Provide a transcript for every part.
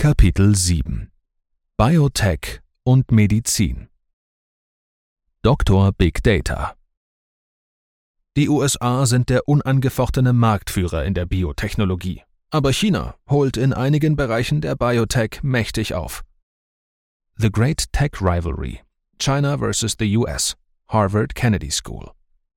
Kapitel 7 Biotech und Medizin. Dr. Big Data. Die USA sind der unangefochtene Marktführer in der Biotechnologie, aber China holt in einigen Bereichen der Biotech mächtig auf. The Great Tech Rivalry: China vs. the US, Harvard Kennedy School.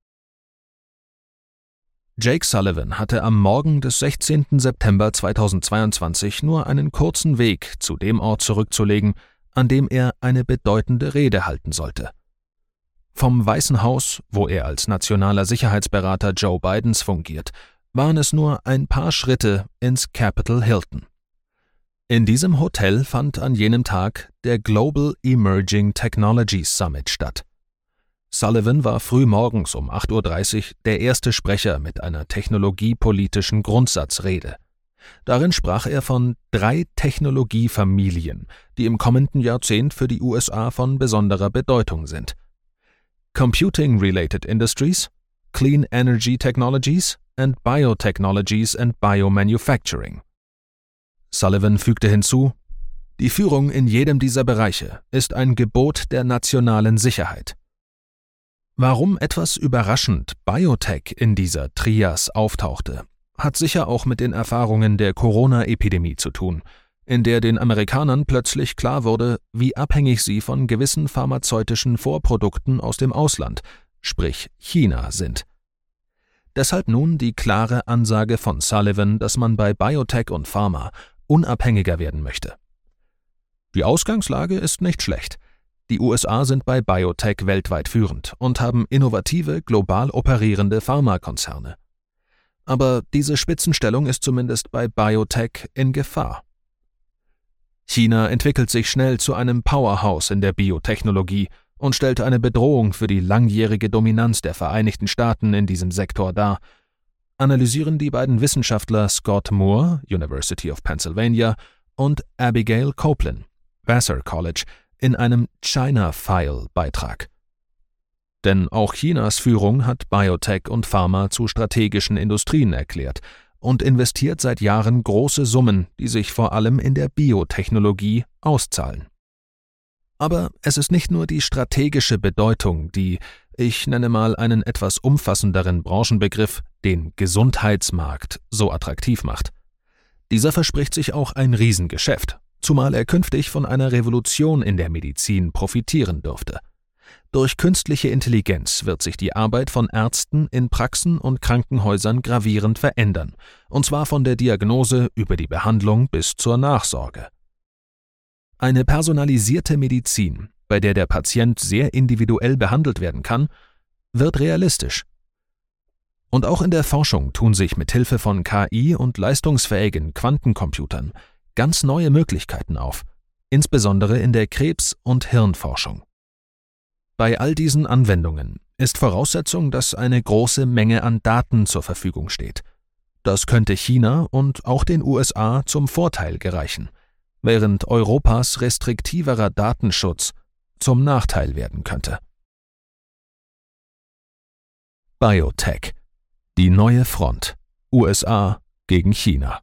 Jake Sullivan hatte am Morgen des 16. September 2022 nur einen kurzen Weg zu dem Ort zurückzulegen, an dem er eine bedeutende Rede halten sollte. Vom Weißen Haus, wo er als nationaler Sicherheitsberater Joe Bidens fungiert, waren es nur ein paar Schritte ins Capitol Hilton. In diesem Hotel fand an jenem Tag der Global Emerging Technologies Summit statt. Sullivan war früh morgens um 8:30 Uhr der erste Sprecher mit einer technologiepolitischen Grundsatzrede. Darin sprach er von 3 Technologiefamilien, die im kommenden Jahrzehnt für die USA von besonderer Bedeutung sind: Computing-related Industries, Clean Energy Technologies and Biotechnologies and Biomanufacturing. Sullivan fügte hinzu: Die Führung in jedem dieser Bereiche ist ein Gebot der nationalen Sicherheit. Warum etwas überraschend Biotech in dieser Trias auftauchte, hat sicher auch mit den Erfahrungen der Corona-Epidemie zu tun, in der den Amerikanern plötzlich klar wurde, wie abhängig sie von gewissen pharmazeutischen Vorprodukten aus dem Ausland, sprich China, sind. Deshalb nun die klare Ansage von Sullivan, dass man bei Biotech und Pharma unabhängiger werden möchte. Die Ausgangslage ist nicht schlecht. Die USA sind bei Biotech weltweit führend und haben innovative, global operierende Pharmakonzerne. Aber diese Spitzenstellung ist zumindest bei Biotech in Gefahr. China entwickelt sich schnell zu einem Powerhouse in der Biotechnologie und stellt eine Bedrohung für die langjährige Dominanz der Vereinigten Staaten in diesem Sektor dar, analysieren die beiden Wissenschaftler Scott Moore, University of Pennsylvania, und Abigail Copeland, Vassar College, in einem China-File-Beitrag. Denn auch Chinas Führung hat Biotech und Pharma zu strategischen Industrien erklärt und investiert seit Jahren große Summen, die sich vor allem in der Biotechnologie auszahlen. Aber es ist nicht nur die strategische Bedeutung, die, ich nenne mal einen etwas umfassenderen Branchenbegriff, den Gesundheitsmarkt, so attraktiv macht. Dieser verspricht sich auch ein Riesengeschäft, zumal er künftig von einer Revolution in der Medizin profitieren dürfte. Durch künstliche Intelligenz wird sich die Arbeit von Ärzten in Praxen und Krankenhäusern gravierend verändern, und zwar von der Diagnose über die Behandlung bis zur Nachsorge. Eine personalisierte Medizin, bei der der Patient sehr individuell behandelt werden kann, wird realistisch. Und auch in der Forschung tun sich mit Hilfe von KI und leistungsfähigen Quantencomputern ganz neue Möglichkeiten auf, insbesondere in der Krebs- und Hirnforschung. Bei all diesen Anwendungen ist Voraussetzung, dass eine große Menge an Daten zur Verfügung steht. Das könnte China und auch den USA zum Vorteil gereichen, während Europas restriktiverer Datenschutz zum Nachteil werden könnte. Biotech: Die neue Front. USA gegen China.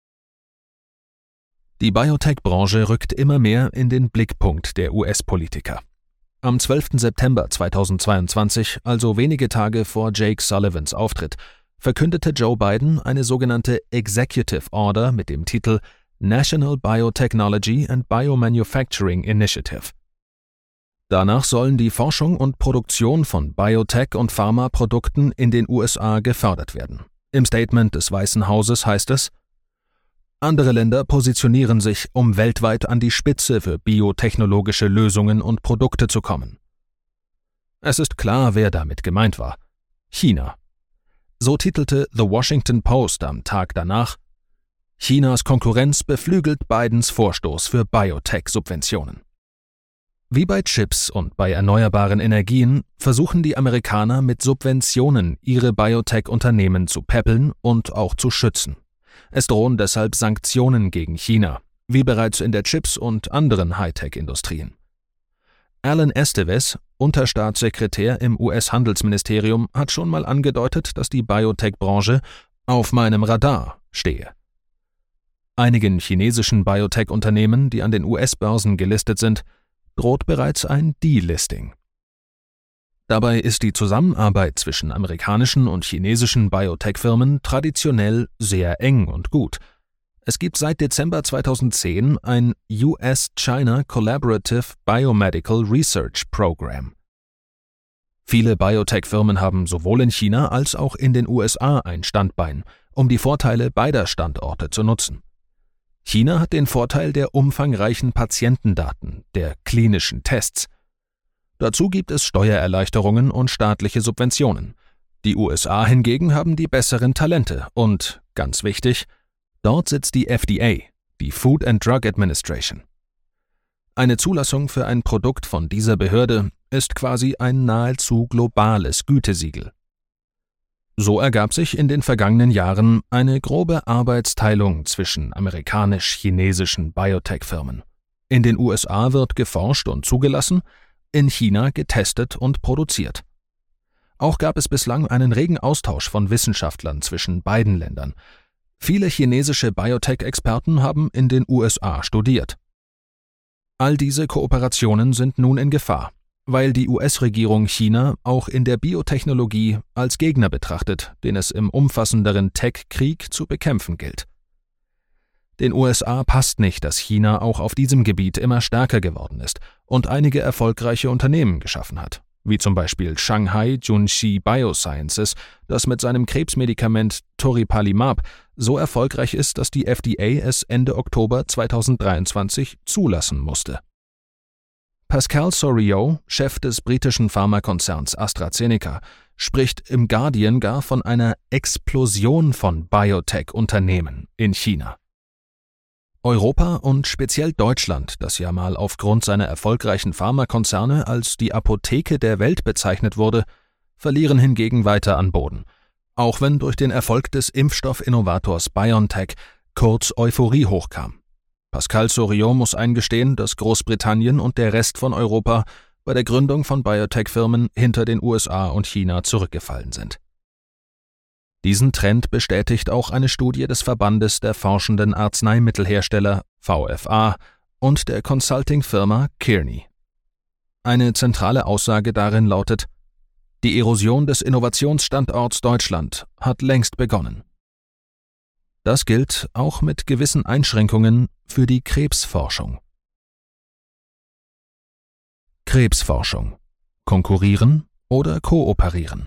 Die Biotech-Branche rückt immer mehr in den Blickpunkt der US-Politiker. Am 12. September 2022, also wenige Tage vor Jake Sullivans Auftritt, verkündete Joe Biden eine sogenannte Executive Order mit dem Titel National Biotechnology and Biomanufacturing Initiative. Danach sollen die Forschung und Produktion von Biotech- und Pharmaprodukten in den USA gefördert werden. Im Statement des Weißen Hauses heißt es: Andere Länder positionieren sich, um weltweit an die Spitze für biotechnologische Lösungen und Produkte zu kommen. Es ist klar, wer damit gemeint war: China. So titelte The Washington Post am Tag danach: Chinas Konkurrenz beflügelt Bidens Vorstoß für Biotech-Subventionen. Wie bei Chips und bei erneuerbaren Energien versuchen die Amerikaner mit Subventionen ihre Biotech-Unternehmen zu peppeln und auch zu schützen. Es drohen deshalb Sanktionen gegen China, wie bereits in der Chips- und anderen Hightech-Industrien. Alan Estevez, Unterstaatssekretär im US-Handelsministerium, hat schon mal angedeutet, dass die Biotech-Branche auf meinem Radar stehe. Einigen chinesischen Biotech-Unternehmen, die an den US-Börsen gelistet sind, droht bereits ein Delisting. Dabei ist die Zusammenarbeit zwischen amerikanischen und chinesischen Biotech-Firmen traditionell sehr eng und gut. Es gibt seit Dezember 2010 ein US-China Collaborative Biomedical Research Program. Viele Biotech-Firmen haben sowohl in China als auch in den USA ein Standbein, um die Vorteile beider Standorte zu nutzen. China hat den Vorteil der umfangreichen Patientendaten, der klinischen Tests. Dazu gibt es Steuererleichterungen und staatliche Subventionen. Die USA hingegen haben die besseren Talente und, ganz wichtig, dort sitzt die FDA, die Food and Drug Administration. Eine Zulassung für ein Produkt von dieser Behörde ist quasi ein nahezu globales Gütesiegel. So ergab sich in den vergangenen Jahren eine grobe Arbeitsteilung zwischen amerikanisch-chinesischen Biotech-Firmen. In den USA wird geforscht und zugelassen, in China getestet und produziert. Auch gab es bislang einen regen Austausch von Wissenschaftlern zwischen beiden Ländern. Viele chinesische Biotech-Experten haben in den USA studiert. All diese Kooperationen sind nun in Gefahr, weil die US-Regierung China auch in der Biotechnologie als Gegner betrachtet, den es im umfassenderen Tech-Krieg zu bekämpfen gilt. Den USA passt nicht, dass China auch auf diesem Gebiet immer stärker geworden ist und einige erfolgreiche Unternehmen geschaffen hat, wie zum Beispiel Shanghai Junshi Biosciences, das mit seinem Krebsmedikament Toripalimab so erfolgreich ist, dass die FDA es Ende Oktober 2023 zulassen musste. Pascal Soriot, Chef des britischen Pharmakonzerns AstraZeneca, spricht im Guardian gar von einer Explosion von Biotech-Unternehmen in China. Europa und speziell Deutschland, das ja mal aufgrund seiner erfolgreichen Pharmakonzerne als die Apotheke der Welt bezeichnet wurde, verlieren hingegen weiter an Boden, auch wenn durch den Erfolg des Impfstoffinnovators BioNTech kurz Euphorie hochkam. Pascal Soriot muss eingestehen, dass Großbritannien und der Rest von Europa bei der Gründung von Biotech-Firmen hinter den USA und China zurückgefallen sind. Diesen Trend bestätigt auch eine Studie des Verbandes der forschenden Arzneimittelhersteller VFA und der Consulting-Firma Kearney. Eine zentrale Aussage darin lautet: Die Erosion des Innovationsstandorts Deutschland hat längst begonnen. Das gilt auch mit gewissen Einschränkungen für die Krebsforschung. Krebsforschung: Konkurrieren oder kooperieren?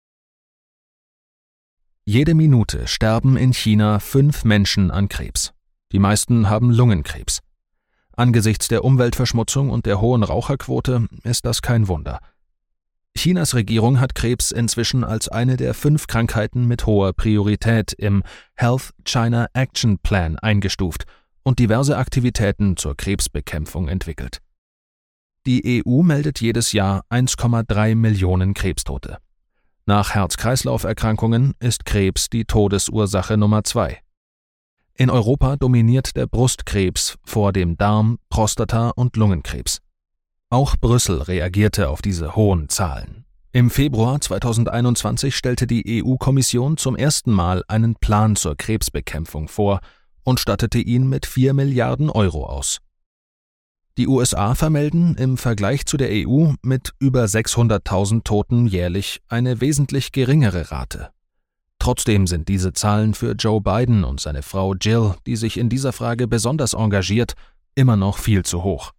Jede Minute sterben in China 5 Menschen an Krebs. Die meisten haben Lungenkrebs. Angesichts der Umweltverschmutzung und der hohen Raucherquote ist das kein Wunder. Chinas Regierung hat Krebs inzwischen als eine der 5 Krankheiten mit hoher Priorität im Health China Action Plan eingestuft und diverse Aktivitäten zur Krebsbekämpfung entwickelt. Die EU meldet jedes Jahr 1,3 Millionen Krebstote. Nach Herz-Kreislauf-Erkrankungen ist Krebs die Todesursache Nummer 2. In Europa dominiert der Brustkrebs vor dem Darm-, Prostata- und Lungenkrebs. Auch Brüssel reagierte auf diese hohen Zahlen. Im Februar 2021 stellte die EU-Kommission zum ersten Mal einen Plan zur Krebsbekämpfung vor und stattete ihn mit 4 Milliarden Euro aus. Die USA vermelden im Vergleich zu der EU mit über 600.000 Toten jährlich eine wesentlich geringere Rate. Trotzdem sind diese Zahlen für Joe Biden und seine Frau Jill, die sich in dieser Frage besonders engagiert, immer noch viel zu hoch.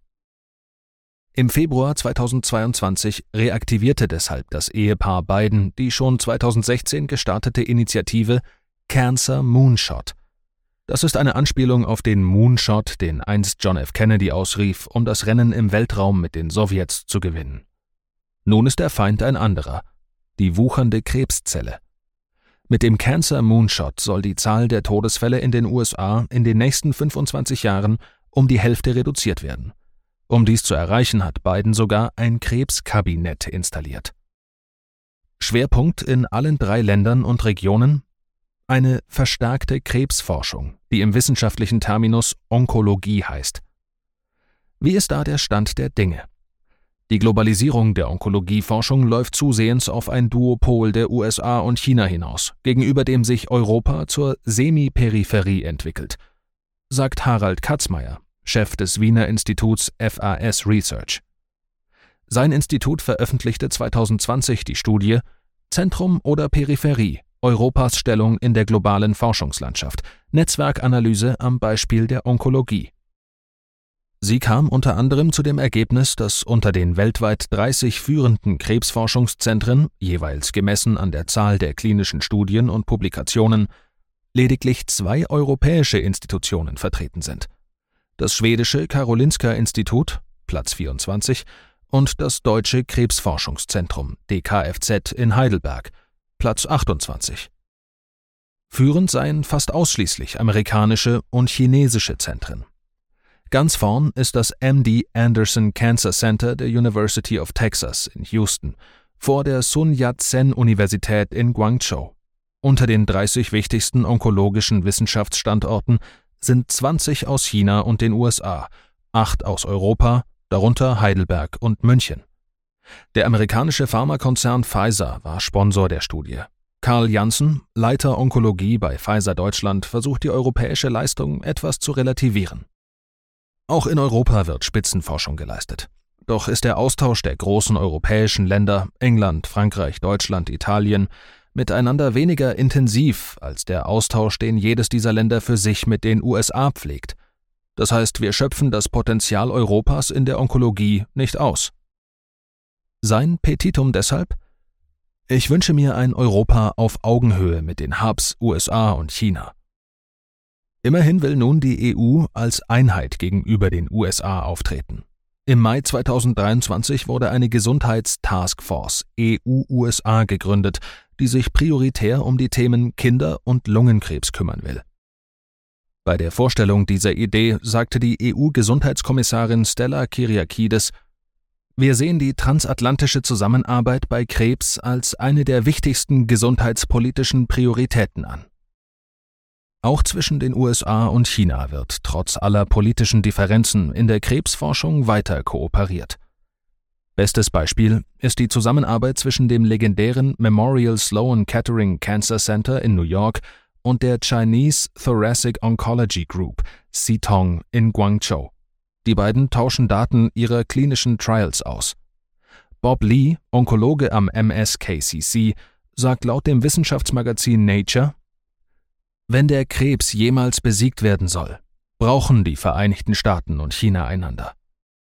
Im Februar 2022 reaktivierte deshalb das Ehepaar Biden die schon 2016 gestartete Initiative Cancer Moonshot. Das ist eine Anspielung auf den Moonshot, den einst John F. Kennedy ausrief, um das Rennen im Weltraum mit den Sowjets zu gewinnen. Nun ist der Feind ein anderer: die wuchernde Krebszelle. Mit dem Cancer Moonshot soll die Zahl der Todesfälle in den USA in den nächsten 25 Jahren um die Hälfte reduziert werden. Um dies zu erreichen, hat Biden sogar ein Krebskabinett installiert. Schwerpunkt in allen 3 Ländern und Regionen: eine verstärkte Krebsforschung, die im wissenschaftlichen Terminus Onkologie heißt. Wie ist da der Stand der Dinge? Die Globalisierung der Onkologieforschung läuft zusehends auf ein Duopol der USA und China hinaus, gegenüber dem sich Europa zur Semi-Peripherie entwickelt. sagt Harald Katzmeier, Chef des Wiener Instituts FAS Research. Sein Institut veröffentlichte 2020 die Studie »Zentrum oder Peripherie? Europas Stellung in der globalen Forschungslandschaft. Netzwerkanalyse am Beispiel der Onkologie«. Sie kam unter anderem zu dem Ergebnis, dass unter den weltweit 30 führenden Krebsforschungszentren, jeweils gemessen an der Zahl der klinischen Studien und Publikationen, lediglich 2 europäische Institutionen vertreten sind: das schwedische Karolinska-Institut, Platz 24, und das Deutsche Krebsforschungszentrum, DKFZ in Heidelberg, Platz 28. Führend seien fast ausschließlich amerikanische und chinesische Zentren. Ganz vorn ist das MD Anderson Cancer Center der University of Texas in Houston, vor der Sun Yat-sen-Universität in Guangzhou. Unter den 30 wichtigsten onkologischen Wissenschaftsstandorten sind 20 aus China und den USA, 8 aus Europa, darunter Heidelberg und München. Der amerikanische Pharmakonzern Pfizer war Sponsor der Studie. Karl Janssen, Leiter Onkologie bei Pfizer Deutschland, versucht die europäische Leistung etwas zu relativieren. Auch in Europa wird Spitzenforschung geleistet. Doch ist der Austausch der großen europäischen Länder, England, Frankreich, Deutschland, Italien, miteinander weniger intensiv als der Austausch, den jedes dieser Länder für sich mit den USA pflegt. Das heißt, wir schöpfen das Potenzial Europas in der Onkologie nicht aus. Sein Petitum deshalb: Ich wünsche mir ein Europa auf Augenhöhe mit den Hubs USA und China. Immerhin will nun die EU als Einheit gegenüber den USA auftreten. Im Mai 2023 wurde eine Gesundheitstaskforce EU-USA gegründet, die sich prioritär um die Themen Kinder- und Lungenkrebs kümmern will. Bei der Vorstellung dieser Idee sagte die EU-Gesundheitskommissarin Stella Kyriakides: Wir sehen die transatlantische Zusammenarbeit bei Krebs als eine der wichtigsten gesundheitspolitischen Prioritäten an. Auch zwischen den USA und China wird trotz aller politischen Differenzen in der Krebsforschung weiter kooperiert. Bestes Beispiel ist die Zusammenarbeit zwischen dem legendären Memorial Sloan Kettering Cancer Center in New York und der Chinese Thoracic Oncology Group, CTONG, in Guangzhou. Die beiden tauschen Daten ihrer klinischen Trials aus. Bob Lee, Onkologe am MSKCC, sagt laut dem Wissenschaftsmagazin Nature: Wenn der Krebs jemals besiegt werden soll, brauchen die Vereinigten Staaten und China einander.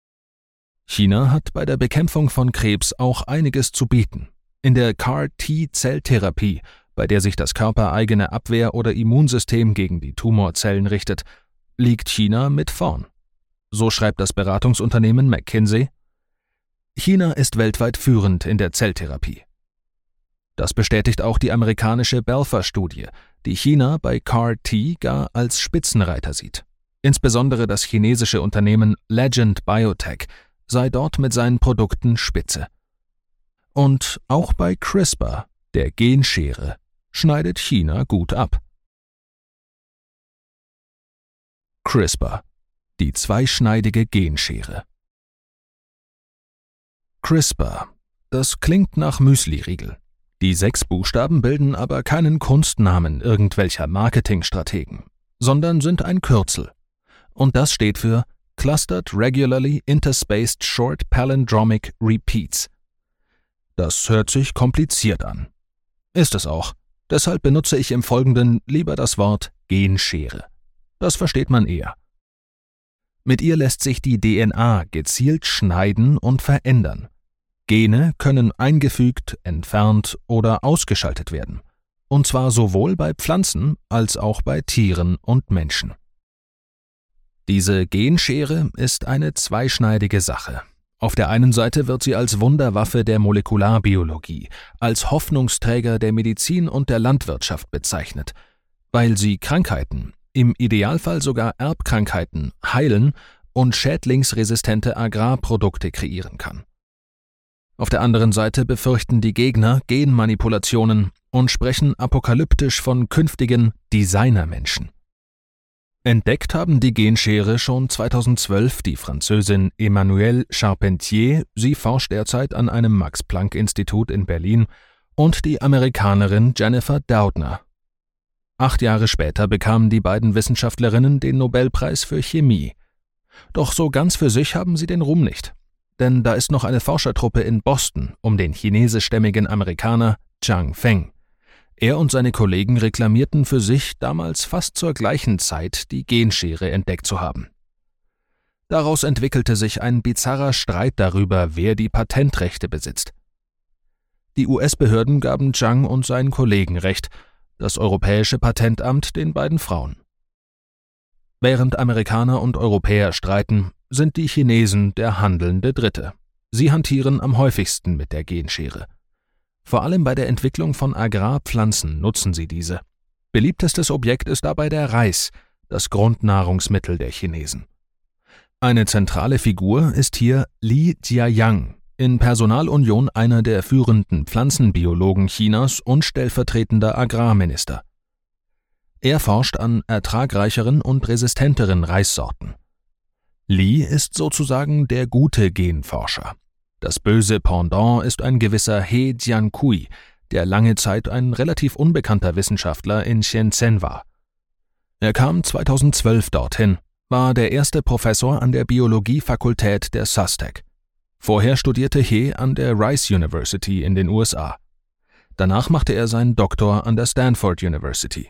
China hat bei der Bekämpfung von Krebs auch einiges zu bieten. In der CAR-T-Zelltherapie, bei der sich das körpereigene Abwehr- oder Immunsystem gegen die Tumorzellen richtet, liegt China mit vorn. So schreibt das Beratungsunternehmen McKinsey: China ist weltweit führend in der Zelltherapie. Das bestätigt auch die amerikanische Belfer-Studie, die China bei CAR-T gar als Spitzenreiter sieht. Insbesondere das chinesische Unternehmen Legend Biotech sei dort mit seinen Produkten Spitze. Und auch bei CRISPR, der Genschere, schneidet China gut ab. CRISPR, die zweischneidige Genschere. CRISPR, das klingt nach Müsli-Riegel. Die 6 Buchstaben bilden aber keinen Kunstnamen irgendwelcher Marketingstrategen, sondern sind ein Kürzel. Und das steht für Clustered Regularly Interspaced Short Palindromic Repeats. Das hört sich kompliziert an. Ist es auch. Deshalb benutze ich im Folgenden lieber das Wort Genschere. Das versteht man eher. Mit ihr lässt sich die DNA gezielt schneiden und verändern. Gene können eingefügt, entfernt oder ausgeschaltet werden. Und zwar sowohl bei Pflanzen als auch bei Tieren und Menschen. Diese Genschere ist eine zweischneidige Sache. Auf der einen Seite wird sie als Wunderwaffe der Molekularbiologie, als Hoffnungsträger der Medizin und der Landwirtschaft bezeichnet, weil sie Krankheiten, im Idealfall sogar Erbkrankheiten, heilen und schädlingsresistente Agrarprodukte kreieren kann. Auf der anderen Seite befürchten die Gegner Genmanipulationen und sprechen apokalyptisch von künftigen Designermenschen. Entdeckt haben die Genschere schon 2012 die Französin Emmanuelle Charpentier, sie forscht derzeit an einem Max-Planck-Institut in Berlin, und die Amerikanerin Jennifer Doudna. 8 Jahre später bekamen die beiden Wissenschaftlerinnen den Nobelpreis für Chemie. Doch so ganz für sich haben sie den Ruhm nicht. Denn da ist noch eine Forschertruppe in Boston um den chinesischstämmigen Amerikaner Chang Feng. Er und seine Kollegen reklamierten für sich, damals fast zur gleichen Zeit die Genschere entdeckt zu haben. Daraus entwickelte sich ein bizarrer Streit darüber, wer die Patentrechte besitzt. Die US-Behörden gaben Chang und seinen Kollegen Recht, das Europäische Patentamt den beiden Frauen. Während Amerikaner und Europäer streiten, sind die Chinesen der handelnde Dritte. Sie hantieren am häufigsten mit der Genschere. Vor allem bei der Entwicklung von Agrarpflanzen nutzen sie diese. Beliebtestes Objekt ist dabei der Reis, das Grundnahrungsmittel der Chinesen. Eine zentrale Figur ist hier Li Jiayang, in Personalunion einer der führenden Pflanzenbiologen Chinas und stellvertretender Agrarminister. Er forscht an ertragreicheren und resistenteren Reissorten. Li ist sozusagen der gute Genforscher. Das böse Pendant ist ein gewisser He Jiankui, der lange Zeit ein relativ unbekannter Wissenschaftler in Shenzhen war. Er kam 2012 dorthin, war der erste Professor an der Biologiefakultät der SUSTEC. Vorher studierte He an der Rice University in den USA. Danach machte er seinen Doktor an der Stanford University.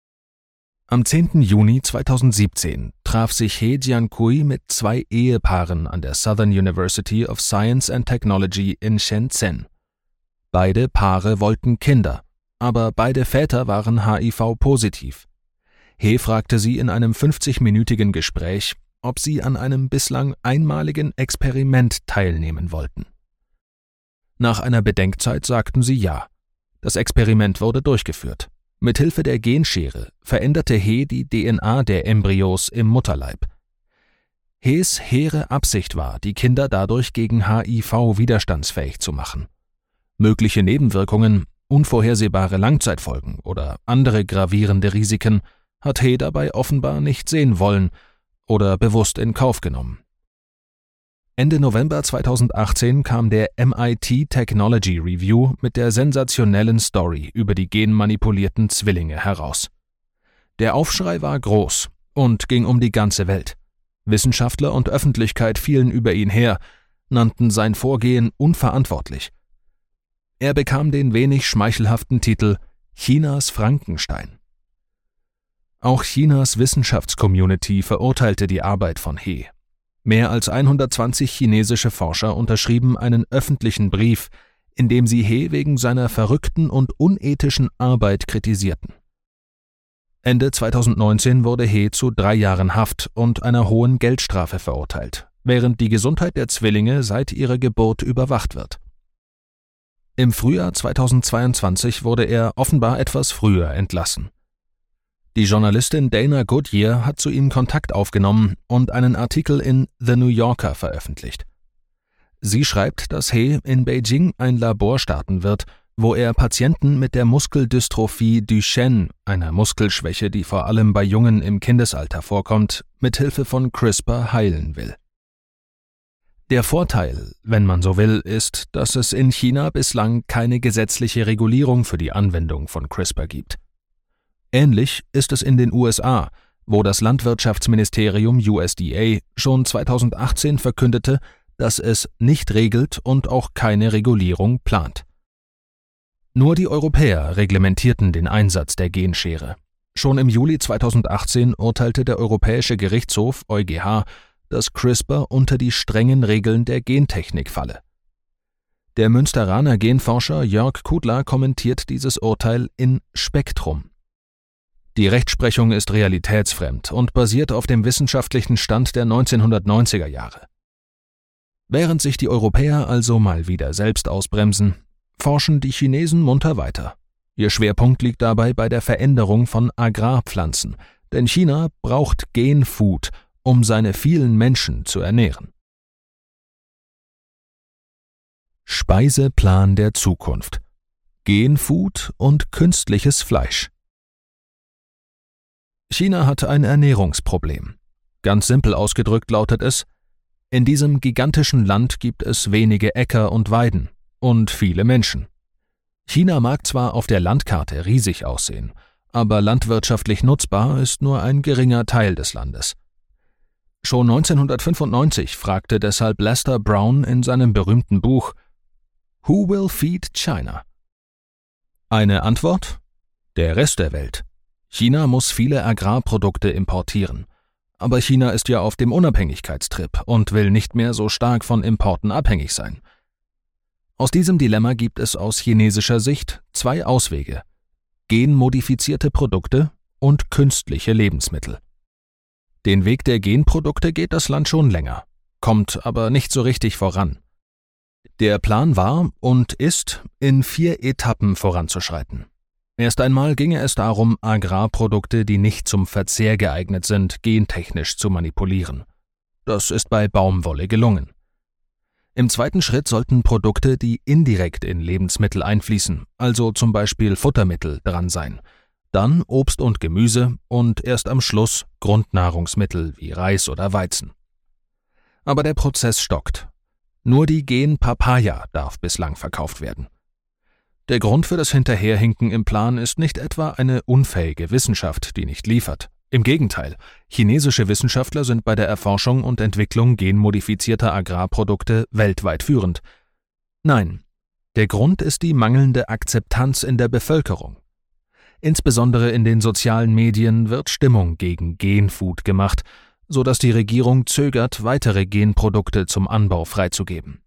Am 10. Juni 2017 traf sich He Jiankui mit 2 Ehepaaren an der Southern University of Science and Technology in Shenzhen. Beide Paare wollten Kinder, aber beide Väter waren HIV-positiv. He fragte sie in einem 50-minütigen Gespräch, ob sie an einem bislang einmaligen Experiment teilnehmen wollten. Nach einer Bedenkzeit sagten sie ja. Das Experiment wurde durchgeführt. Mithilfe der Genschere veränderte He die DNA der Embryos im Mutterleib. Hes hehre Absicht war, die Kinder dadurch gegen HIV widerstandsfähig zu machen. Mögliche Nebenwirkungen, unvorhersehbare Langzeitfolgen oder andere gravierende Risiken hat He dabei offenbar nicht sehen wollen oder bewusst in Kauf genommen. Ende November 2018 kam der MIT Technology Review mit der sensationellen Story über die genmanipulierten Zwillinge heraus. Der Aufschrei war groß und ging um die ganze Welt. Wissenschaftler und Öffentlichkeit fielen über ihn her, nannten sein Vorgehen unverantwortlich. Er bekam den wenig schmeichelhaften Titel »Chinas Frankenstein«. Auch Chinas Wissenschaftscommunity verurteilte die Arbeit von He. Mehr als 120 chinesische Forscher unterschrieben einen öffentlichen Brief, in dem sie He wegen seiner verrückten und unethischen Arbeit kritisierten. Ende 2019 wurde He zu 3 Jahren Haft und einer hohen Geldstrafe verurteilt, während die Gesundheit der Zwillinge seit ihrer Geburt überwacht wird. Im Frühjahr 2022 wurde er offenbar etwas früher entlassen. Die Journalistin Dana Goodyear hat zu ihm Kontakt aufgenommen und einen Artikel in The New Yorker veröffentlicht. Sie schreibt, dass He in Beijing ein Labor starten wird, wo er Patienten mit der Muskeldystrophie Duchenne, einer Muskelschwäche, die vor allem bei Jungen im Kindesalter vorkommt, mithilfe von CRISPR heilen will. Der Vorteil, wenn man so will, ist, dass es in China bislang keine gesetzliche Regulierung für die Anwendung von CRISPR gibt. Ähnlich ist es in den USA, wo das Landwirtschaftsministerium USDA schon 2018 verkündete, dass es nicht regelt und auch keine Regulierung plant. Nur die Europäer reglementierten den Einsatz der Genschere. Schon im Juli 2018 urteilte der Europäische Gerichtshof EuGH, dass CRISPR unter die strengen Regeln der Gentechnik falle. Der Münsteraner Genforscher Jörg Kudler kommentiert dieses Urteil in Spektrum. Die Rechtsprechung ist realitätsfremd und basiert auf dem wissenschaftlichen Stand der 1990er Jahre. Während sich die Europäer also mal wieder selbst ausbremsen, forschen die Chinesen munter weiter. Ihr Schwerpunkt liegt dabei bei der Veränderung von Agrarpflanzen, denn China braucht Genfood, um seine vielen Menschen zu ernähren. Speiseplan der Zukunft: Genfood und künstliches Fleisch. China hat ein Ernährungsproblem. Ganz simpel ausgedrückt lautet es: In diesem gigantischen Land gibt es wenige Äcker und Weiden und viele Menschen. China mag zwar auf der Landkarte riesig aussehen aber landwirtschaftlich nutzbar ist nur ein geringer Teil des Landes. Schon 1995 fragte deshalb Lester Brown in seinem berühmten Buch »Who will feed China?« Eine Antwort? Der Rest der Welt. China muss viele Agrarprodukte importieren. Aber China ist ja auf dem Unabhängigkeitstrip und will nicht mehr so stark von Importen abhängig sein. Aus diesem Dilemma gibt es aus chinesischer Sicht zwei Auswege: genmodifizierte Produkte und künstliche Lebensmittel. Den Weg der Genprodukte geht das Land schon länger, kommt aber nicht so richtig voran. Der Plan war und ist, in 4 Etappen voranzuschreiten. Erst einmal ginge es darum, Agrarprodukte, die nicht zum Verzehr geeignet sind, gentechnisch zu manipulieren. Das ist bei Baumwolle gelungen. Im zweiten Schritt sollten Produkte, die indirekt in Lebensmittel einfließen, also zum Beispiel Futtermittel, dran sein. Dann Obst und Gemüse und erst am Schluss Grundnahrungsmittel wie Reis oder Weizen. Aber der Prozess stockt. Nur die Gen-Papaya darf bislang verkauft werden. Der Grund für das Hinterherhinken im Plan ist nicht etwa eine unfähige Wissenschaft, die nicht liefert. Im Gegenteil, chinesische Wissenschaftler sind bei der Erforschung und Entwicklung genmodifizierter Agrarprodukte weltweit führend. Nein, der Grund ist die mangelnde Akzeptanz in der Bevölkerung. Insbesondere in den sozialen Medien wird Stimmung gegen Genfood gemacht, sodass die Regierung zögert, weitere Genprodukte zum Anbau freizugeben.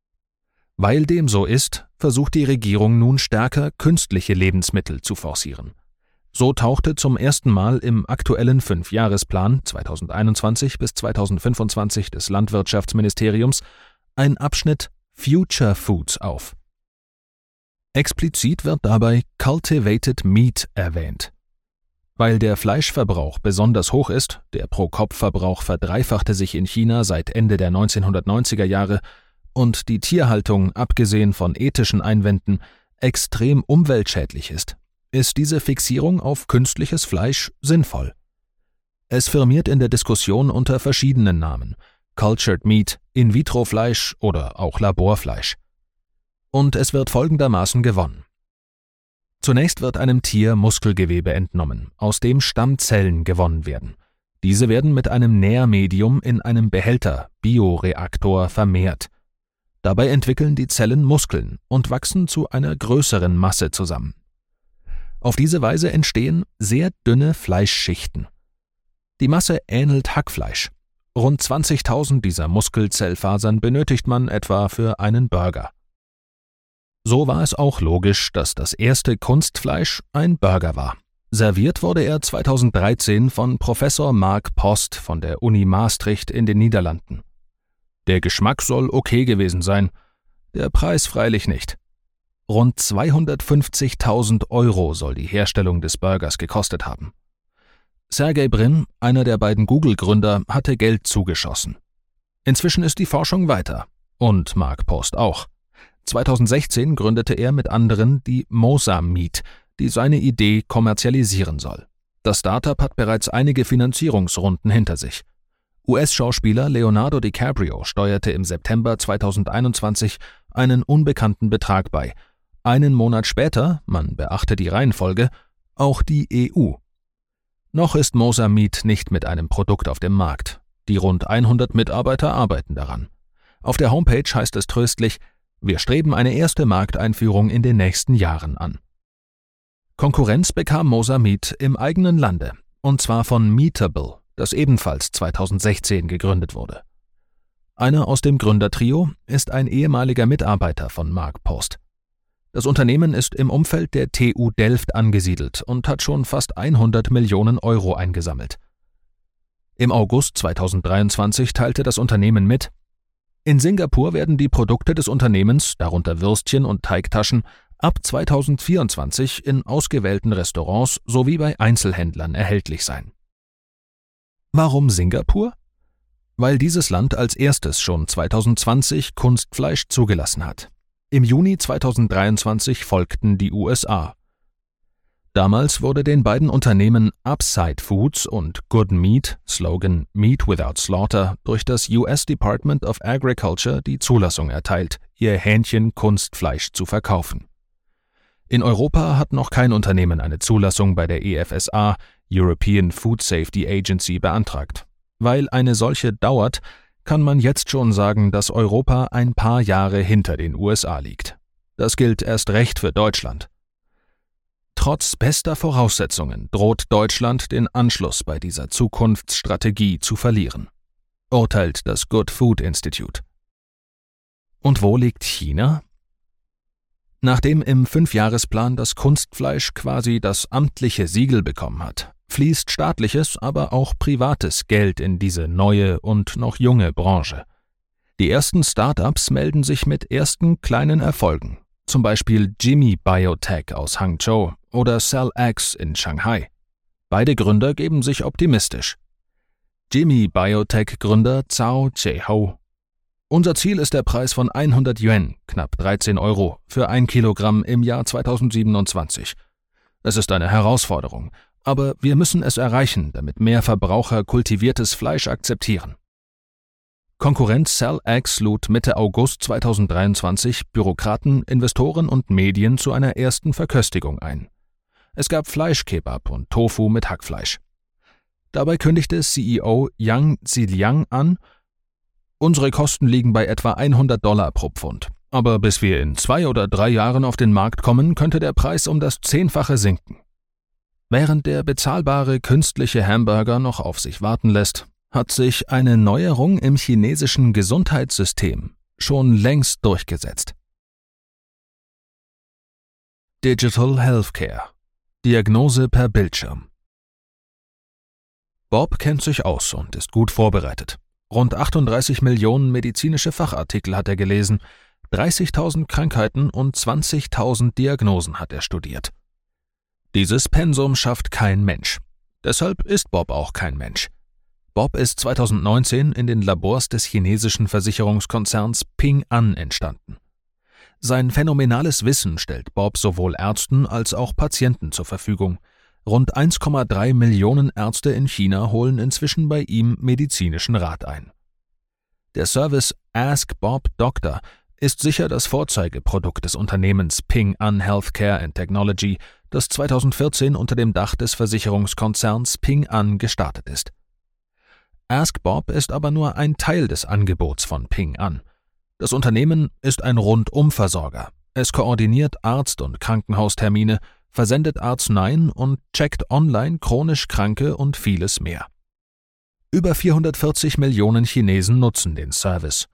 Weil dem so ist, versucht die Regierung nun stärker, künstliche Lebensmittel zu forcieren. So tauchte zum ersten Mal im aktuellen 5-Jahresplan 2021 bis 2025 des Landwirtschaftsministeriums ein Abschnitt Future Foods auf. Explizit wird dabei Cultivated Meat erwähnt. Weil der Fleischverbrauch besonders hoch ist, der Pro-Kopf-Verbrauch verdreifachte sich in China seit Ende der 1990er Jahre und die Tierhaltung, abgesehen von ethischen Einwänden, extrem umweltschädlich ist diese Fixierung auf künstliches Fleisch sinnvoll. Es firmiert in der Diskussion unter verschiedenen Namen: Cultured Meat, In-vitro-Fleisch oder auch Laborfleisch. Und es wird folgendermaßen gewonnen. Zunächst wird einem Tier Muskelgewebe entnommen, aus dem Stammzellen gewonnen werden. Diese werden mit einem Nährmedium in einem Behälter, Bioreaktor, vermehrt. Dabei entwickeln die Zellen Muskeln und wachsen zu einer größeren Masse zusammen. Auf diese Weise entstehen sehr dünne Fleischschichten. Die Masse ähnelt Hackfleisch. Rund 20.000 dieser Muskelzellfasern benötigt man etwa für einen Burger. So war es auch logisch, dass das erste Kunstfleisch ein Burger war. Serviert wurde er 2013 von Professor Mark Post von der Uni Maastricht in den Niederlanden. Der Geschmack soll okay gewesen sein, der Preis freilich nicht. Rund 250.000 € soll die Herstellung des Burgers gekostet haben. Sergey Brin, einer der beiden Google-Gründer, hatte Geld zugeschossen. Inzwischen ist die Forschung weiter. Und Mark Post auch. 2016 gründete er mit anderen die Mosa Meat, die seine Idee kommerzialisieren soll. Das Startup hat bereits einige Finanzierungsrunden hinter sich. US-Schauspieler Leonardo DiCaprio steuerte im September 2021 einen unbekannten Betrag bei. Einen Monat später, man beachte die Reihenfolge, auch die EU. Noch ist Mosa Meat nicht mit einem Produkt auf dem Markt. Die rund 100 Mitarbeiter arbeiten daran. Auf der Homepage heißt es tröstlich: Wir streben eine erste Markteinführung in den nächsten Jahren an. Konkurrenz bekam Mosa Meat im eigenen Lande, und zwar von Meatable, das ebenfalls 2016 gegründet wurde. Einer aus dem Gründertrio ist ein ehemaliger Mitarbeiter von Mark Post. Das Unternehmen ist im Umfeld der TU Delft angesiedelt und hat schon fast 100 Millionen € eingesammelt. Im August 2023 teilte das Unternehmen mit: In Singapur werden die Produkte des Unternehmens, darunter Würstchen und Teigtaschen, ab 2024 in ausgewählten Restaurants sowie bei Einzelhändlern erhältlich sein. Warum Singapur? Weil dieses Land als erstes schon 2020 Kunstfleisch zugelassen hat. Im Juni 2023 folgten die USA. Damals wurde den beiden Unternehmen Upside Foods und Good Meat, Slogan Meat Without Slaughter, durch das US Department of Agriculture die Zulassung erteilt, ihr Hähnchen-Kunstfleisch zu verkaufen. In Europa hat noch kein Unternehmen eine Zulassung bei der EFSA, European Food Safety Agency, beantragt. Weil eine solche dauert, kann man jetzt schon sagen, dass Europa ein paar Jahre hinter den USA liegt. Das gilt erst recht für Deutschland. Trotz bester Voraussetzungen droht Deutschland den Anschluss bei dieser Zukunftsstrategie zu verlieren, urteilt das Good Food Institute. Und wo liegt China? Nachdem im 5-Jahresplan das Kunstfleisch quasi das amtliche Siegel bekommen hat, fließt staatliches, aber auch privates Geld in diese neue und noch junge Branche. Die ersten Start-ups melden sich mit ersten kleinen Erfolgen, zum Beispiel Jimmy Biotech aus Hangzhou oder CellX in Shanghai. Beide Gründer geben sich optimistisch. Jimmy Biotech-Gründer Zhao Zhehou: Unser Ziel ist der Preis von 100 Yuan, knapp 13 Euro, für 1 Kilogramm im Jahr 2027. Es ist eine Herausforderung, aber wir müssen es erreichen, damit mehr Verbraucher kultiviertes Fleisch akzeptieren. Konkurrent CellX lud Mitte August 2023 Bürokraten, Investoren und Medien zu einer ersten Verköstigung ein. Es gab Fleischkebab und Tofu mit Hackfleisch. Dabei kündigte CEO Yang Ziliang an: Unsere Kosten liegen bei etwa $100 pro Pfund. Aber bis wir in 2 oder 3 Jahren auf den Markt kommen, könnte der Preis um das 10-fache sinken. Während der bezahlbare künstliche Hamburger noch auf sich warten lässt, hat sich eine Neuerung im chinesischen Gesundheitssystem schon längst durchgesetzt. Digital Healthcare. Diagnose per Bildschirm. Bob kennt sich aus und ist gut vorbereitet. Rund 38 Millionen medizinische Fachartikel hat er gelesen, 30.000 Krankheiten und 20.000 Diagnosen hat er studiert. Dieses Pensum schafft kein Mensch. Deshalb ist Bob auch kein Mensch. Bob ist 2019 in den Labors des chinesischen Versicherungskonzerns Ping An entstanden. Sein phänomenales Wissen stellt Bob sowohl Ärzten als auch Patienten zur Verfügung. Rund 1,3 Millionen Ärzte in China holen inzwischen bei ihm medizinischen Rat ein. Der Service Ask Bob Doctor ist sicher das Vorzeigeprodukt des Unternehmens Ping An Healthcare and Technology, das 2014 unter dem Dach des Versicherungskonzerns Ping An gestartet ist. Ask Bob ist aber nur ein Teil des Angebots von Ping An. Das Unternehmen ist ein Rundumversorger. Es koordiniert Arzt- und Krankenhaustermine, versendet Arzneien und checkt online chronisch Kranke und vieles mehr. Über 440 Millionen Chinesen nutzen den Service.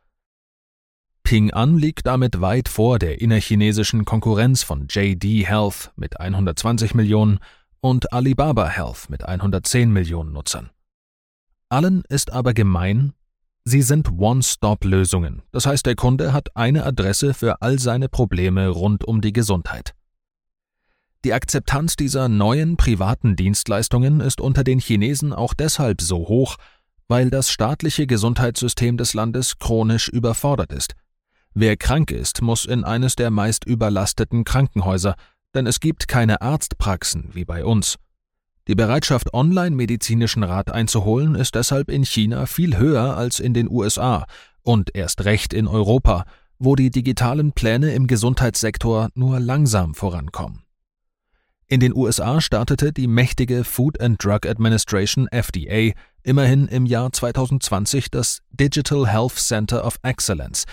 Ping An liegt damit weit vor der innerchinesischen Konkurrenz von JD Health mit 120 Millionen und Alibaba Health mit 110 Millionen Nutzern. Allen ist aber gemein: sie sind One-Stop-Lösungen, das heißt, der Kunde hat eine Adresse für all seine Probleme rund um die Gesundheit. Die Akzeptanz dieser neuen privaten Dienstleistungen ist unter den Chinesen auch deshalb so hoch, weil das staatliche Gesundheitssystem des Landes chronisch überfordert ist. Wer krank ist, muss in eines der meist überlasteten Krankenhäuser, denn es gibt keine Arztpraxen wie bei uns. Die Bereitschaft, online medizinischen Rat einzuholen, ist deshalb in China viel höher als in den USA und erst recht in Europa, wo die digitalen Pläne im Gesundheitssektor nur langsam vorankommen. In den USA startete die mächtige Food and Drug Administration FDA immerhin im Jahr 2020 das Digital Health Center of Excellence,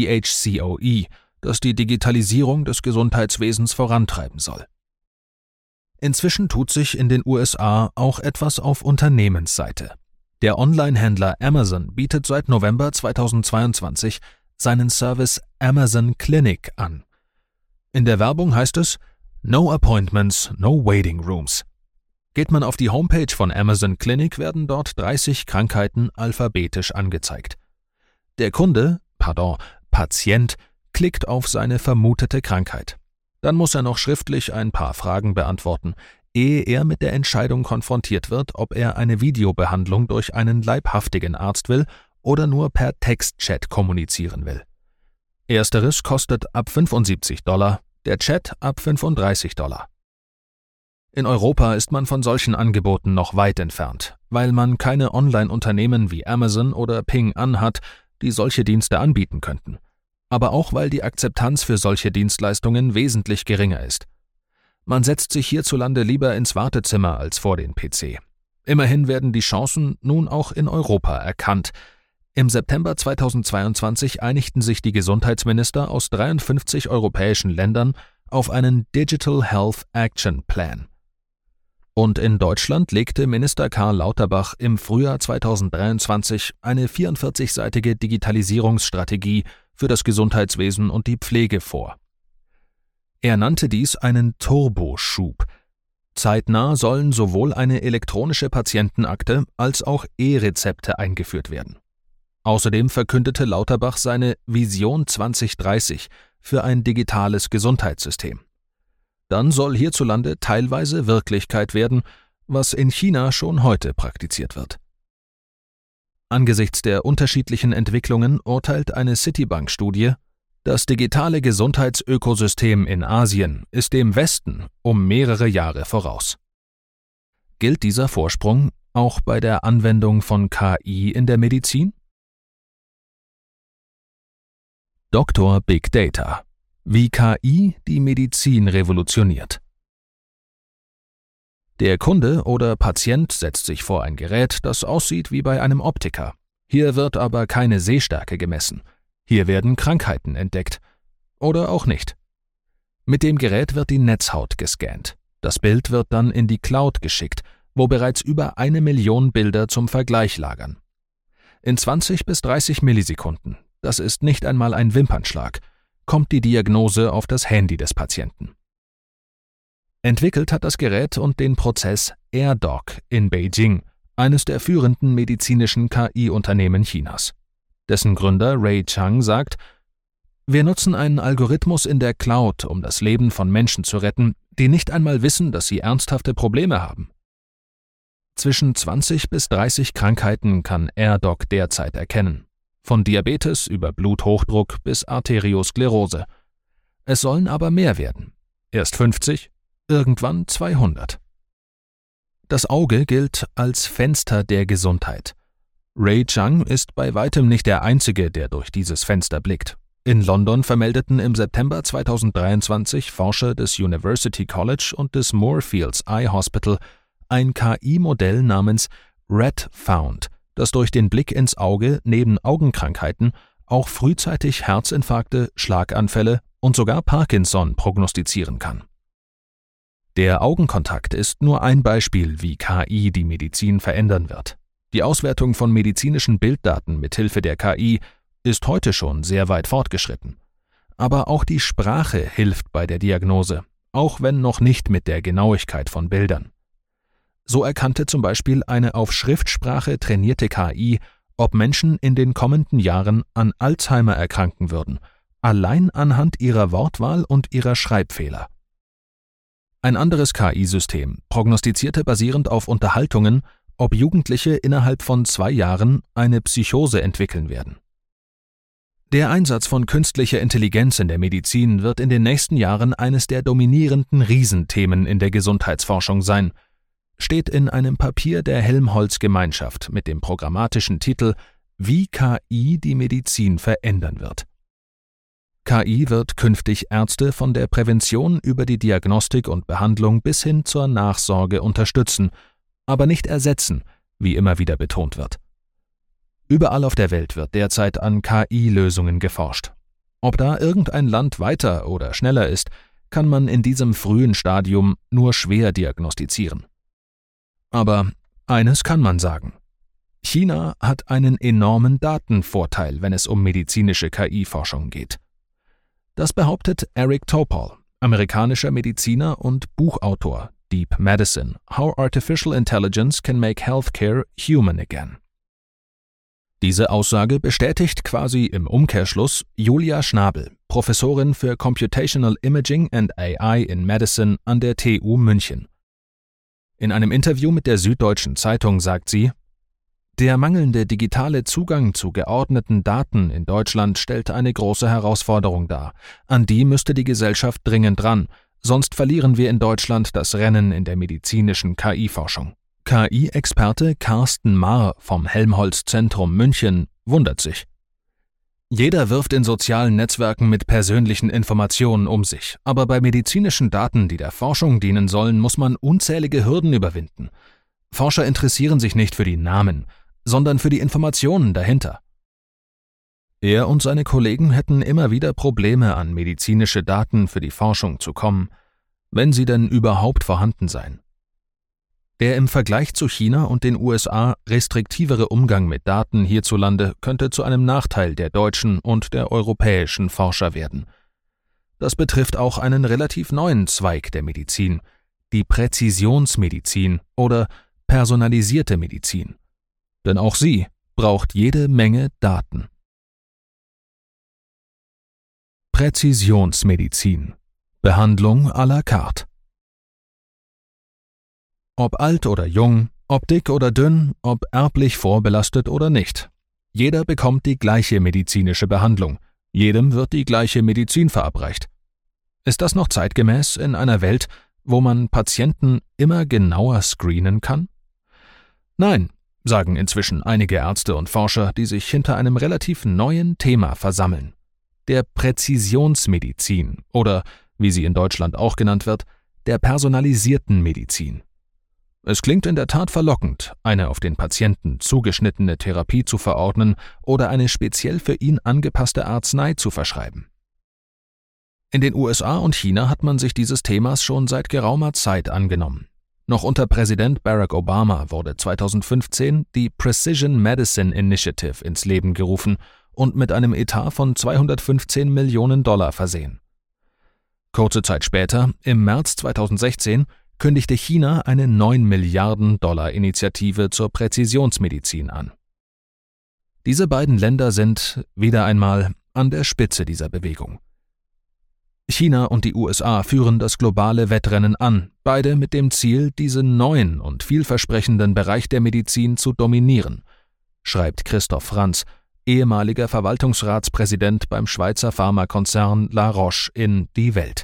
DHCOE, das die Digitalisierung des Gesundheitswesens vorantreiben soll. Inzwischen tut sich in den USA auch etwas auf Unternehmensseite. Der Online-Händler Amazon bietet seit November 2022 seinen Service Amazon Clinic an. In der Werbung heißt es: No appointments, no waiting rooms. Geht man auf die Homepage von Amazon Clinic, werden dort 30 Krankheiten alphabetisch angezeigt. Der Patient, klickt auf seine vermutete Krankheit. Dann muss er noch schriftlich ein paar Fragen beantworten, ehe er mit der Entscheidung konfrontiert wird, ob er eine Videobehandlung durch einen leibhaftigen Arzt will oder nur per Textchat kommunizieren will. Ersteres kostet ab $75, der Chat ab $35. In Europa ist man von solchen Angeboten noch weit entfernt, weil man keine Online-Unternehmen wie Amazon oder Ping An hat, die solche Dienste anbieten könnten. Aber auch weil die Akzeptanz für solche Dienstleistungen wesentlich geringer ist. Man setzt sich hierzulande lieber ins Wartezimmer als vor den PC. Immerhin werden die Chancen nun auch in Europa erkannt. Im September 2022 einigten sich die Gesundheitsminister aus 53 europäischen Ländern auf einen Digital Health Action Plan. Und in Deutschland legte Minister Karl Lauterbach im Frühjahr 2023 eine 44-seitige Digitalisierungsstrategie für das Gesundheitswesen und die Pflege vor. Er nannte dies einen Turboschub. Zeitnah sollen sowohl eine elektronische Patientenakte als auch E-Rezepte eingeführt werden. Außerdem verkündete Lauterbach seine Vision 2030 für ein digitales Gesundheitssystem. Dann soll hierzulande teilweise Wirklichkeit werden, was in China schon heute praktiziert wird. Angesichts der unterschiedlichen Entwicklungen urteilt eine Citibank-Studie, das digitale Gesundheitsökosystem in Asien ist dem Westen um mehrere Jahre voraus. Gilt dieser Vorsprung auch bei der Anwendung von KI in der Medizin? Dr. Big Data: Wie KI die Medizin revolutioniert. Der Kunde oder Patient setzt sich vor ein Gerät, das aussieht wie bei einem Optiker. Hier wird aber keine Sehstärke gemessen. Hier werden Krankheiten entdeckt. Oder auch nicht. Mit dem Gerät wird die Netzhaut gescannt. Das Bild wird dann in die Cloud geschickt, wo bereits über 1 Million Bilder zum Vergleich lagern. In 20 bis 30 Millisekunden, das ist nicht einmal ein Wimpernschlag, kommt die Diagnose auf das Handy des Patienten. Entwickelt hat das Gerät und den Prozess AirDoc in Beijing, eines der führenden medizinischen KI-Unternehmen Chinas. Dessen Gründer Ray Chang sagt: Wir nutzen einen Algorithmus in der Cloud, um das Leben von Menschen zu retten, die nicht einmal wissen, dass sie ernsthafte Probleme haben. Zwischen 20 bis 30 Krankheiten kann AirDoc derzeit erkennen. Von Diabetes über Bluthochdruck bis Arteriosklerose. Es sollen aber mehr werden. Erst 50, irgendwann 200. Das Auge gilt als Fenster der Gesundheit. Ray Chang ist bei weitem nicht der Einzige, der durch dieses Fenster blickt. In London vermeldeten im September 2023 Forscher des University College und des Moorfields Eye Hospital ein KI-Modell namens RedFound, das durch den Blick ins Auge neben Augenkrankheiten auch frühzeitig Herzinfarkte, Schlaganfälle und sogar Parkinson prognostizieren kann. Der Augenkontakt ist nur ein Beispiel, wie KI die Medizin verändern wird. Die Auswertung von medizinischen Bilddaten mithilfe der KI ist heute schon sehr weit fortgeschritten. Aber auch die Sprache hilft bei der Diagnose, auch wenn noch nicht mit der Genauigkeit von Bildern. So erkannte zum Beispiel eine auf Schriftsprache trainierte KI, ob Menschen in den kommenden Jahren an Alzheimer erkranken würden, allein anhand ihrer Wortwahl und ihrer Schreibfehler. Ein anderes KI-System prognostizierte basierend auf Unterhaltungen, ob Jugendliche innerhalb von 2 Jahren eine Psychose entwickeln werden. Der Einsatz von künstlicher Intelligenz in der Medizin wird in den nächsten Jahren eines der dominierenden Riesenthemen in der Gesundheitsforschung sein, steht in einem Papier der Helmholtz-Gemeinschaft mit dem programmatischen Titel »Wie KI die Medizin verändern wird«. KI wird künftig Ärzte von der Prävention über die Diagnostik und Behandlung bis hin zur Nachsorge unterstützen, aber nicht ersetzen, wie immer wieder betont wird. Überall auf der Welt wird derzeit an KI-Lösungen geforscht. Ob da irgendein Land weiter oder schneller ist, kann man in diesem frühen Stadium nur schwer diagnostizieren. Aber eines kann man sagen: China hat einen enormen Datenvorteil, wenn es um medizinische KI-Forschung geht. Das behauptet Eric Topol, amerikanischer Mediziner und Buchautor, Deep Medicine: How Artificial Intelligence Can Make Healthcare Human Again. Diese Aussage bestätigt quasi im Umkehrschluss Julia Schnabel, Professorin für Computational Imaging and AI in Medicine an der TU München. In einem Interview mit der Süddeutschen Zeitung sagt sie: Der mangelnde digitale Zugang zu geordneten Daten in Deutschland stellt eine große Herausforderung dar. An die müsste die Gesellschaft dringend ran, sonst verlieren wir in Deutschland das Rennen in der medizinischen KI-Forschung. KI-Experte Carsten Marr vom Helmholtz-Zentrum München wundert sich. Jeder wirft in sozialen Netzwerken mit persönlichen Informationen um sich, aber bei medizinischen Daten, die der Forschung dienen sollen, muss man unzählige Hürden überwinden. Forscher interessieren sich nicht für die Namen, sondern für die Informationen dahinter. Er und seine Kollegen hätten immer wieder Probleme, an medizinische Daten für die Forschung zu kommen, wenn sie denn überhaupt vorhanden seien. Der im Vergleich zu China und den USA restriktivere Umgang mit Daten hierzulande könnte zu einem Nachteil der deutschen und der europäischen Forscher werden. Das betrifft auch einen relativ neuen Zweig der Medizin, die Präzisionsmedizin oder personalisierte Medizin. Denn auch sie braucht jede Menge Daten. Präzisionsmedizin. Behandlung à la carte. Ob alt oder jung, ob dick oder dünn, ob erblich vorbelastet oder nicht. Jeder bekommt die gleiche medizinische Behandlung. Jedem wird die gleiche Medizin verabreicht. Ist das noch zeitgemäß in einer Welt, wo man Patienten immer genauer screenen kann? Nein, sagen inzwischen einige Ärzte und Forscher, die sich hinter einem relativ neuen Thema versammeln. Der Präzisionsmedizin oder, wie sie in Deutschland auch genannt wird, der personalisierten Medizin. Es klingt in der Tat verlockend, eine auf den Patienten zugeschnittene Therapie zu verordnen oder eine speziell für ihn angepasste Arznei zu verschreiben. In den USA und China hat man sich dieses Themas schon seit geraumer Zeit angenommen. Noch unter Präsident Barack Obama wurde 2015 die Precision Medicine Initiative ins Leben gerufen und mit einem Etat von $215 Millionen versehen. Kurze Zeit später, im März 2016, kündigte China eine $9 Milliarden Initiative zur Präzisionsmedizin an. Diese beiden Länder sind, wieder einmal, an der Spitze dieser Bewegung. China und die USA führen das globale Wettrennen an, beide mit dem Ziel, diesen neuen und vielversprechenden Bereich der Medizin zu dominieren, schreibt Christoph Franz, ehemaliger Verwaltungsratspräsident beim Schweizer Pharmakonzern La Roche in Die Welt.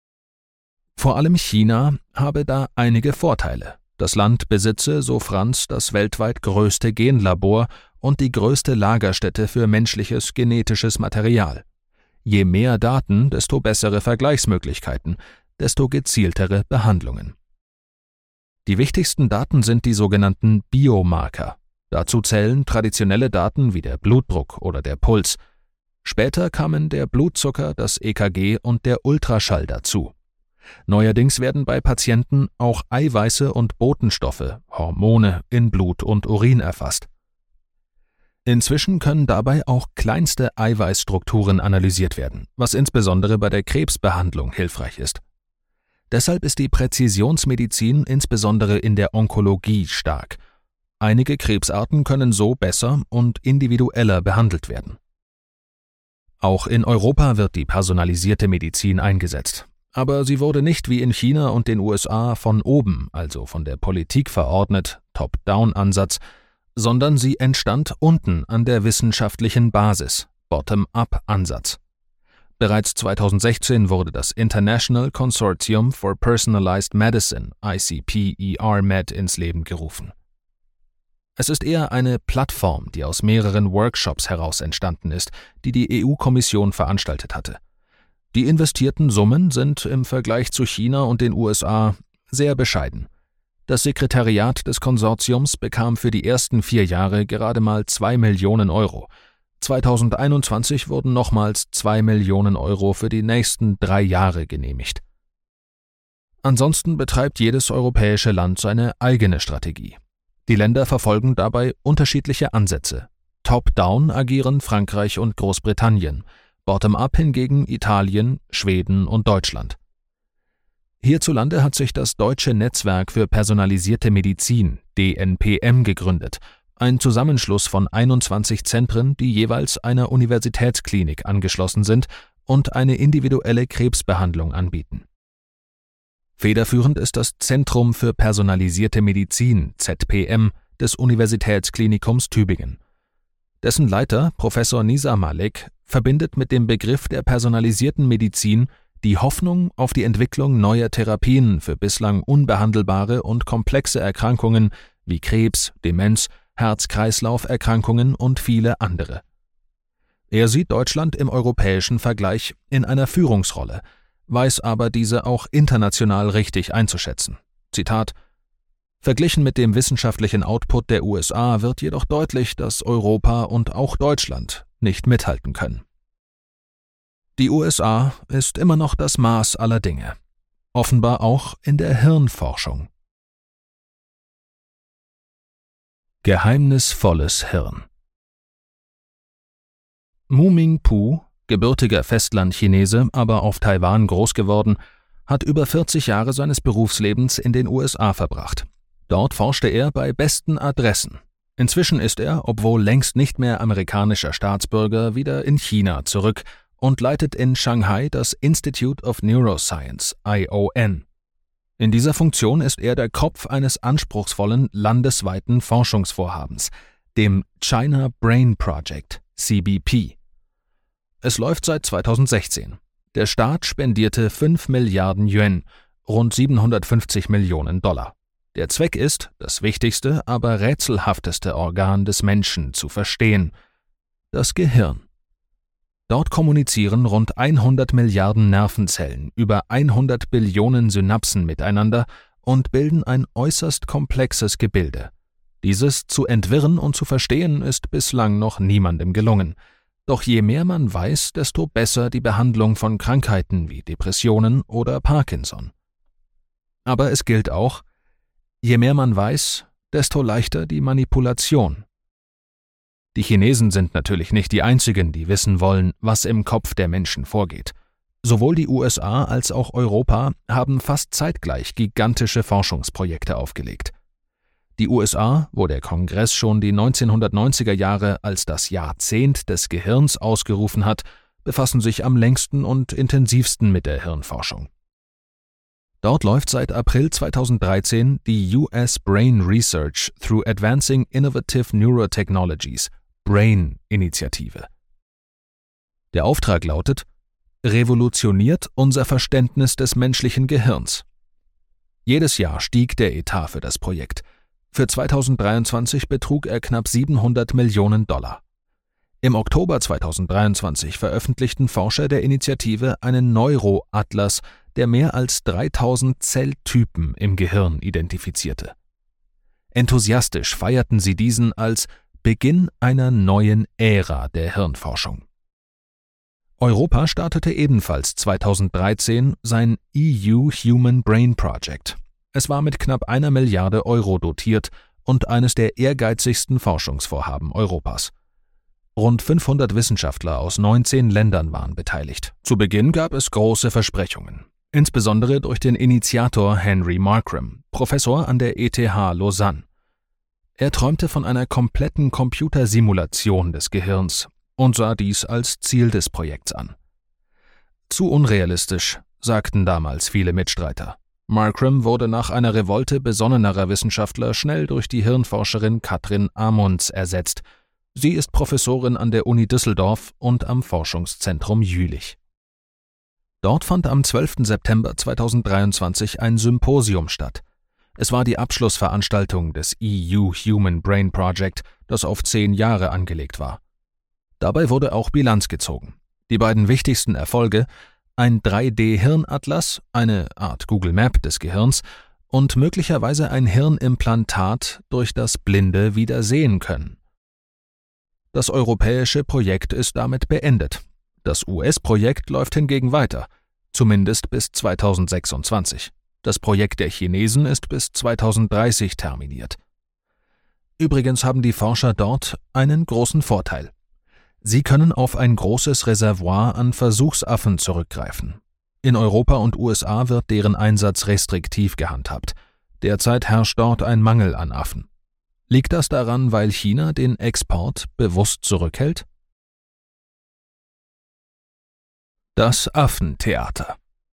Vor allem China habe da einige Vorteile. Das Land besitze, so Franz, das weltweit größte Genlabor und die größte Lagerstätte für menschliches genetisches Material. Je mehr Daten, desto bessere Vergleichsmöglichkeiten, desto gezieltere Behandlungen. Die wichtigsten Daten sind die sogenannten Biomarker. Dazu zählen traditionelle Daten wie der Blutdruck oder der Puls. Später kamen der Blutzucker, das EKG und der Ultraschall dazu. Neuerdings werden bei Patienten auch Eiweiße und Botenstoffe, Hormone, in Blut und Urin erfasst. Inzwischen können dabei auch kleinste Eiweißstrukturen analysiert werden, was insbesondere bei der Krebsbehandlung hilfreich ist. Deshalb ist die Präzisionsmedizin insbesondere in der Onkologie stark. Einige Krebsarten können so besser und individueller behandelt werden. Auch in Europa wird die personalisierte Medizin eingesetzt. Aber sie wurde nicht wie in China und den USA von oben, also von der Politik verordnet, Top-Down-Ansatz, sondern sie entstand unten an der wissenschaftlichen Basis, Bottom-up-Ansatz. Bereits 2016 wurde das International Consortium for Personalized Medicine, ICP-ER-Med, ins Leben gerufen. Es ist eher eine Plattform, die aus mehreren Workshops heraus entstanden ist, die die EU-Kommission veranstaltet hatte. Die investierten Summen sind im Vergleich zu China und den USA sehr bescheiden. Das Sekretariat des Konsortiums bekam für die ersten 4 Jahre gerade mal 2 Millionen Euro. 2021 wurden nochmals 2 Millionen Euro für die nächsten 3 Jahre genehmigt. Ansonsten betreibt jedes europäische Land seine eigene Strategie. Die Länder verfolgen dabei unterschiedliche Ansätze. Top-down agieren Frankreich und Großbritannien, bottom-up hingegen Italien, Schweden und Deutschland. Hierzulande hat sich das Deutsche Netzwerk für personalisierte Medizin, DNPM, gegründet, ein Zusammenschluss von 21 Zentren, die jeweils einer Universitätsklinik angeschlossen sind und eine individuelle Krebsbehandlung anbieten. Federführend ist das Zentrum für personalisierte Medizin, ZPM, des Universitätsklinikums Tübingen. Dessen Leiter, Professor Nisa Malek, verbindet mit dem Begriff der personalisierten Medizin die Hoffnung auf die Entwicklung neuer Therapien für bislang unbehandelbare und komplexe Erkrankungen wie Krebs, Demenz, Herz-Kreislauf-Erkrankungen und viele andere. Er sieht Deutschland im europäischen Vergleich in einer Führungsrolle, weiß aber diese auch international richtig einzuschätzen. Zitat: Verglichen mit dem wissenschaftlichen Output der USA wird jedoch deutlich, dass Europa und auch Deutschland nicht mithalten können. Die USA ist immer noch das Maß aller Dinge, offenbar auch in der Hirnforschung. Geheimnisvolles Hirn. Mu-Ming Pu, gebürtiger Festlandchinese, aber auf Taiwan groß geworden, hat über 40 Jahre seines Berufslebens in den USA verbracht. Dort forschte er bei besten Adressen. Inzwischen ist er, obwohl längst nicht mehr amerikanischer Staatsbürger, wieder in China zurück und leitet in Shanghai das Institute of Neuroscience, ION. In dieser Funktion ist er der Kopf eines anspruchsvollen landesweiten Forschungsvorhabens, dem China Brain Project, CBP. Es läuft seit 2016. Der Staat spendierte 5 Milliarden Yuan, rund 750 Millionen $. Der Zweck ist, das wichtigste, aber rätselhafteste Organ des Menschen zu verstehen: das Gehirn. Dort kommunizieren rund 100 Milliarden Nervenzellen über 100 Billionen Synapsen miteinander und bilden ein äußerst komplexes Gebilde. Dieses zu entwirren und zu verstehen ist bislang noch niemandem gelungen. Doch je mehr man weiß, desto besser die Behandlung von Krankheiten wie Depressionen oder Parkinson. Aber es gilt auch: je mehr man weiß, desto leichter die Manipulation. Die Chinesen sind natürlich nicht die einzigen, die wissen wollen, was im Kopf der Menschen vorgeht. Sowohl die USA als auch Europa haben fast zeitgleich gigantische Forschungsprojekte aufgelegt. Die USA, wo der Kongress schon die 1990er Jahre als das Jahrzehnt des Gehirns ausgerufen hat, befassen sich am längsten und intensivsten mit der Hirnforschung. Dort läuft seit April 2013 die US Brain Research through Advancing Innovative Neurotechnologies, BRAIN-Initiative. Der Auftrag lautet: revolutioniert unser Verständnis des menschlichen Gehirns. Jedes Jahr stieg der Etat für das Projekt. Für 2023 betrug er knapp 700 Millionen $. Im Oktober 2023 veröffentlichten Forscher der Initiative einen Neuroatlas, der mehr als 3000 Zelltypen im Gehirn identifizierte. Enthusiastisch feierten sie diesen als Beginn einer neuen Ära der Hirnforschung. Europa startete ebenfalls 2013 sein EU Human Brain Project. Es war mit knapp 1 Milliarde € dotiert und eines der ehrgeizigsten Forschungsvorhaben Europas. Rund 500 Wissenschaftler aus 19 Ländern waren beteiligt. Zu Beginn gab es große Versprechungen, insbesondere durch den Initiator Henry Markram, Professor an der ETH Lausanne. Er träumte von einer kompletten Computersimulation des Gehirns und sah dies als Ziel des Projekts an. Zu unrealistisch, sagten damals viele Mitstreiter. Markram wurde nach einer Revolte besonnenerer Wissenschaftler schnell durch die Hirnforscherin Katrin Amunds ersetzt. Sie ist Professorin an der Uni Düsseldorf und am Forschungszentrum Jülich. Dort fand am 12. September 2023 ein Symposium statt. Es war die Abschlussveranstaltung des EU Human Brain Project, das auf 10 Jahre angelegt war. Dabei wurde auch Bilanz gezogen. Die beiden wichtigsten Erfolge: ein 3D-Hirnatlas, eine Art Google Map des Gehirns, und möglicherweise ein Hirnimplantat, durch das Blinde wieder sehen können. Das europäische Projekt ist damit beendet. Das US-Projekt läuft hingegen weiter, zumindest bis 2026. Das Projekt der Chinesen ist bis 2030 terminiert. Übrigens haben die Forscher dort einen großen Vorteil. Sie können auf ein großes Reservoir an Versuchsaffen zurückgreifen. In Europa und USA wird deren Einsatz restriktiv gehandhabt. Derzeit herrscht dort ein Mangel an Affen. Liegt das daran, weil China den Export bewusst zurückhält? Das Affentheater.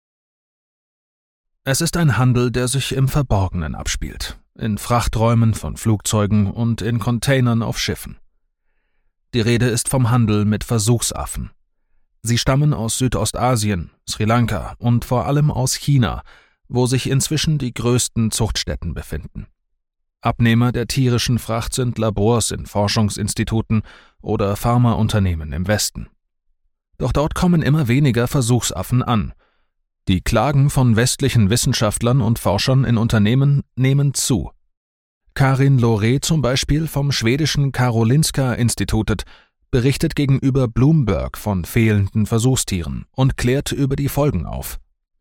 Es ist ein Handel, der sich im Verborgenen abspielt, in Frachträumen von Flugzeugen und in Containern auf Schiffen. Die Rede ist vom Handel mit Versuchsaffen. Sie stammen aus Südostasien, Sri Lanka und vor allem aus China, wo sich inzwischen die größten Zuchtstätten befinden. Abnehmer der tierischen Fracht sind Labors in Forschungsinstituten oder Pharmaunternehmen im Westen. Doch dort kommen immer weniger Versuchsaffen an. Die Klagen von westlichen Wissenschaftlern und Forschern in Unternehmen nehmen zu. Karin Loré zum Beispiel vom schwedischen Karolinska-Institutet berichtet gegenüber Bloomberg von fehlenden Versuchstieren und klärt über die Folgen auf.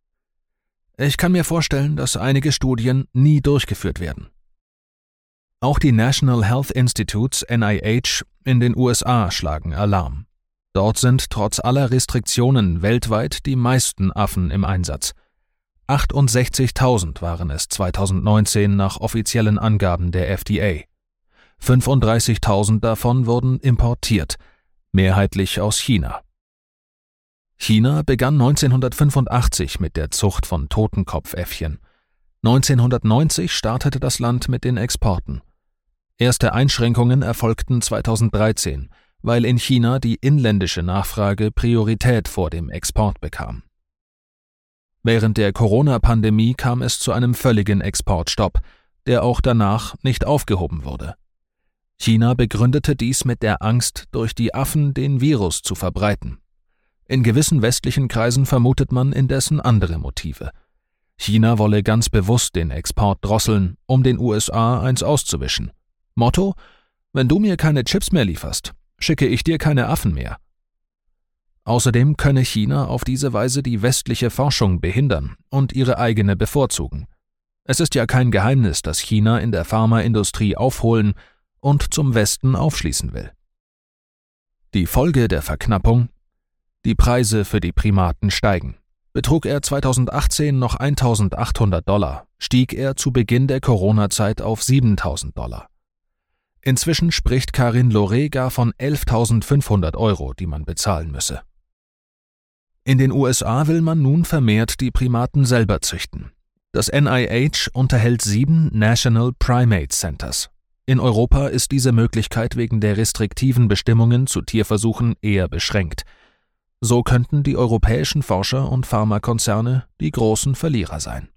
Ich kann mir vorstellen, dass einige Studien nie durchgeführt werden. Auch die National Health Institutes (NIH) in den USA schlagen Alarm. Dort sind trotz aller Restriktionen weltweit die meisten Affen im Einsatz. 68.000 waren es 2019 nach offiziellen Angaben der FDA. 35.000 davon wurden importiert, mehrheitlich aus China. China begann 1985 mit der Zucht von Totenkopfäffchen. 1990 startete das Land mit den Exporten. Erste Einschränkungen erfolgten 2013, weil in China die inländische Nachfrage Priorität vor dem Export bekam. Während der Corona-Pandemie kam es zu einem völligen Exportstopp, der auch danach nicht aufgehoben wurde. China begründete dies mit der Angst, durch die Affen den Virus zu verbreiten. In gewissen westlichen Kreisen vermutet man indessen andere Motive. China wolle ganz bewusst den Export drosseln, um den USA eins auszuwischen. Motto: Wenn du mir keine Chips mehr lieferst, schicke ich dir keine Affen mehr. Außerdem könne China auf diese Weise die westliche Forschung behindern und ihre eigene bevorzugen. Es ist ja kein Geheimnis, dass China in der Pharmaindustrie aufholen und zum Westen aufschließen will. Die Folge der Verknappung: Die Preise für die Primaten steigen. Betrug er 2018 noch $1.800, stieg er zu Beginn der Corona-Zeit auf $7.000. Inzwischen spricht Karin Loré gar von 11.500 €, die man bezahlen müsse. In den USA will man nun vermehrt die Primaten selber züchten. Das NIH unterhält 7 National Primate Centers. In Europa ist diese Möglichkeit wegen der restriktiven Bestimmungen zu Tierversuchen eher beschränkt. So könnten die europäischen Forscher und Pharmakonzerne die großen Verlierer sein.